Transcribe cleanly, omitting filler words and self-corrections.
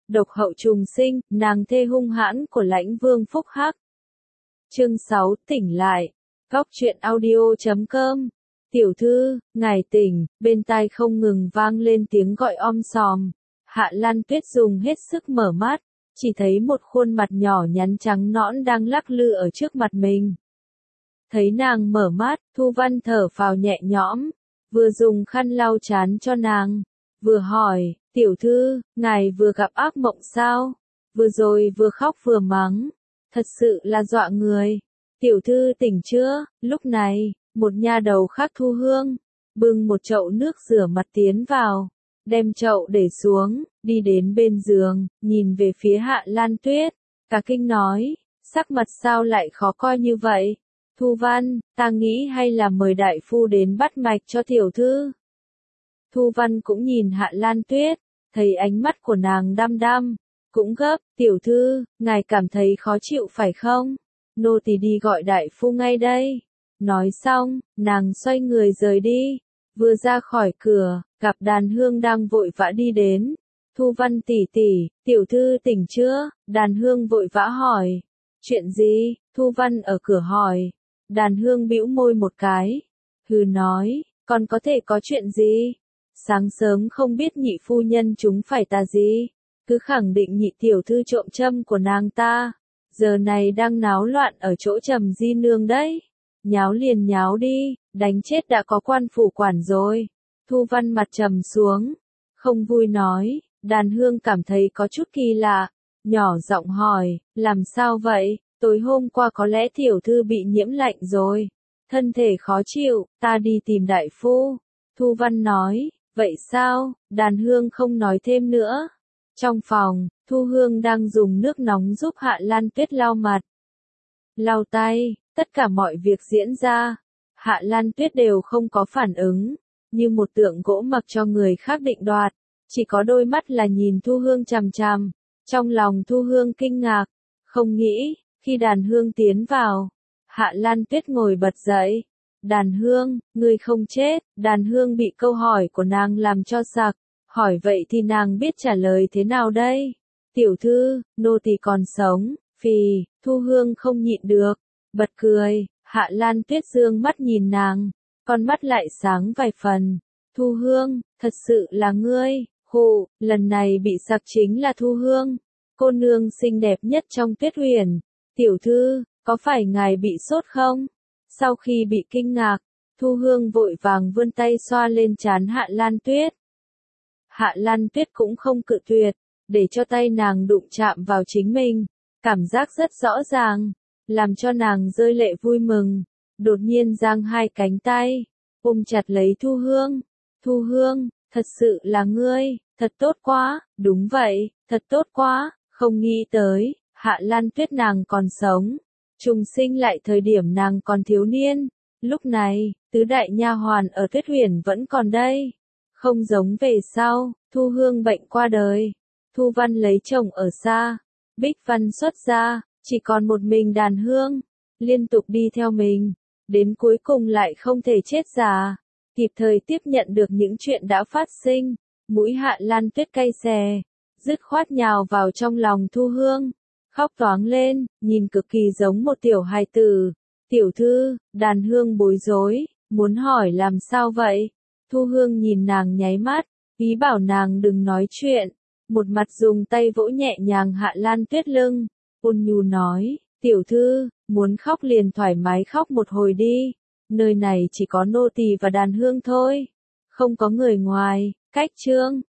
độc hậu trùng sinh, nàng thê hung hãn của Lãnh Vương Phúc Hắc. Chương 6, tỉnh lại. Góc truyện audio.com. Tiểu thư, ngài tỉnh, bên tai không ngừng vang lên tiếng gọi om sòm. Hạ Lan Tuyết dùng hết sức mở mắt, chỉ thấy một khuôn mặt nhỏ nhắn trắng nõn đang lắc lư ở trước mặt mình. Thấy nàng mở mắt, Thu Văn thở phào nhẹ nhõm, vừa dùng khăn lau trán cho nàng, vừa hỏi, tiểu thư, ngài vừa gặp ác mộng sao? Vừa rồi vừa khóc vừa mắng, thật sự là dọa người. Tiểu thư tỉnh chưa? Lúc này, một nha đầu khác Thu Hương, bưng một chậu nước rửa mặt tiến vào, đem chậu để xuống, đi đến bên giường, nhìn về phía Hạ Lan Tuyết, cả kinh nói, sắc mặt sao lại khó coi như vậy? Thu Văn, ta nghĩ hay là mời đại phu đến bắt mạch cho tiểu thư. Thu Văn cũng nhìn Hạ Lan Tuyết, thấy ánh mắt của nàng đăm đăm, cũng gấp, tiểu thư, ngài cảm thấy khó chịu phải không? Nô tỳ đi gọi đại phu ngay đây. Nói xong, nàng xoay người rời đi, vừa ra khỏi cửa, gặp Đàn Hương đang vội vã đi đến. Thu Văn tỷ tỷ, tiểu thư tỉnh chưa? Đàn Hương vội vã hỏi. Chuyện gì? Thu Văn ở cửa hỏi. Đàn Hương bĩu môi một cái, hừ nói, còn có thể có chuyện gì? Sáng sớm không biết nhị phu nhân chúng phải tà gì, cứ khẳng định nhị tiểu thư trộm châm của nàng ta, giờ này đang náo loạn ở chỗ Trầm Di nương đấy. Nháo liền nháo đi, đánh chết đã có quan phủ quản rồi. Thu Văn mặt trầm xuống, không vui nói. Đàn Hương cảm thấy có chút kỳ lạ, nhỏ giọng hỏi, làm sao vậy? Tối hôm qua có lẽ tiểu thư bị nhiễm lạnh rồi, thân thể khó chịu, ta đi tìm đại phu. Thu Văn nói, vậy sao? Đàn Hương không nói thêm nữa. Trong phòng, Thu Hương đang dùng nước nóng giúp Hạ Lan Tuyết lau mặt, lau tay, tất cả mọi việc diễn ra. Hạ Lan Tuyết đều không có phản ứng, như một tượng gỗ mặc cho người khác định đoạt, chỉ có đôi mắt là nhìn Thu Hương chằm chằm. Trong lòng Thu Hương kinh ngạc, không nghĩ. Khi Đàn Hương tiến vào, Hạ Lan Tuyết ngồi bật dậy. Đàn Hương, ngươi không chết. Đàn Hương bị câu hỏi của nàng làm cho sặc, hỏi vậy thì nàng biết trả lời thế nào đây? Tiểu thư, nô tỳ còn sống. Phì, Thu Hương không nhịn được, bật cười. Hạ Lan Tuyết dương mắt nhìn nàng, con mắt lại sáng vài phần. Thu Hương, thật sự là ngươi. Hù, lần này bị sặc chính là Thu Hương, cô nương xinh đẹp nhất trong Tuyết Huyền. Tiểu thư, có phải ngài bị sốt không? Sau khi bị kinh ngạc, Thu Hương vội vàng vươn tay xoa lên trán Hạ Lan Tuyết. Hạ Lan Tuyết cũng không cự tuyệt, để cho tay nàng đụng chạm vào chính mình, cảm giác rất rõ ràng, làm cho nàng rơi lệ vui mừng, đột nhiên giang hai cánh tay, ôm chặt lấy Thu Hương. Thu Hương, thật sự là ngươi, thật tốt quá, đúng vậy, thật tốt quá, không nghĩ tới. Hạ Lan Tuyết nàng còn sống, trùng sinh lại thời điểm nàng còn thiếu niên. Lúc này, tứ đại nha hoàn ở Tuyết Huyền vẫn còn đây. Không giống về sau, Thu Hương bệnh qua đời, Thu Văn lấy chồng ở xa, Bích Văn xuất gia, chỉ còn một mình Đàn Hương, liên tục đi theo mình, đến cuối cùng lại không thể chết già, kịp thời tiếp nhận được những chuyện đã phát sinh. Mũi Hạ Lan Tuyết cay xè, dứt khoát nhào vào trong lòng Thu Hương, khóc toáng lên, nhìn cực kỳ giống một tiểu hài tử. Tiểu thư, Đàn Hương bối rối, muốn hỏi làm sao vậy? Thu Hương nhìn nàng nháy mắt, ý bảo nàng đừng nói chuyện, một mặt dùng tay vỗ nhẹ nhàng Hạ Lan Tuyết lưng, ôn nhu nói, tiểu thư, muốn khóc liền thoải mái khóc một hồi đi, nơi này chỉ có nô tỳ và Đàn Hương thôi, không có người ngoài. Cách chương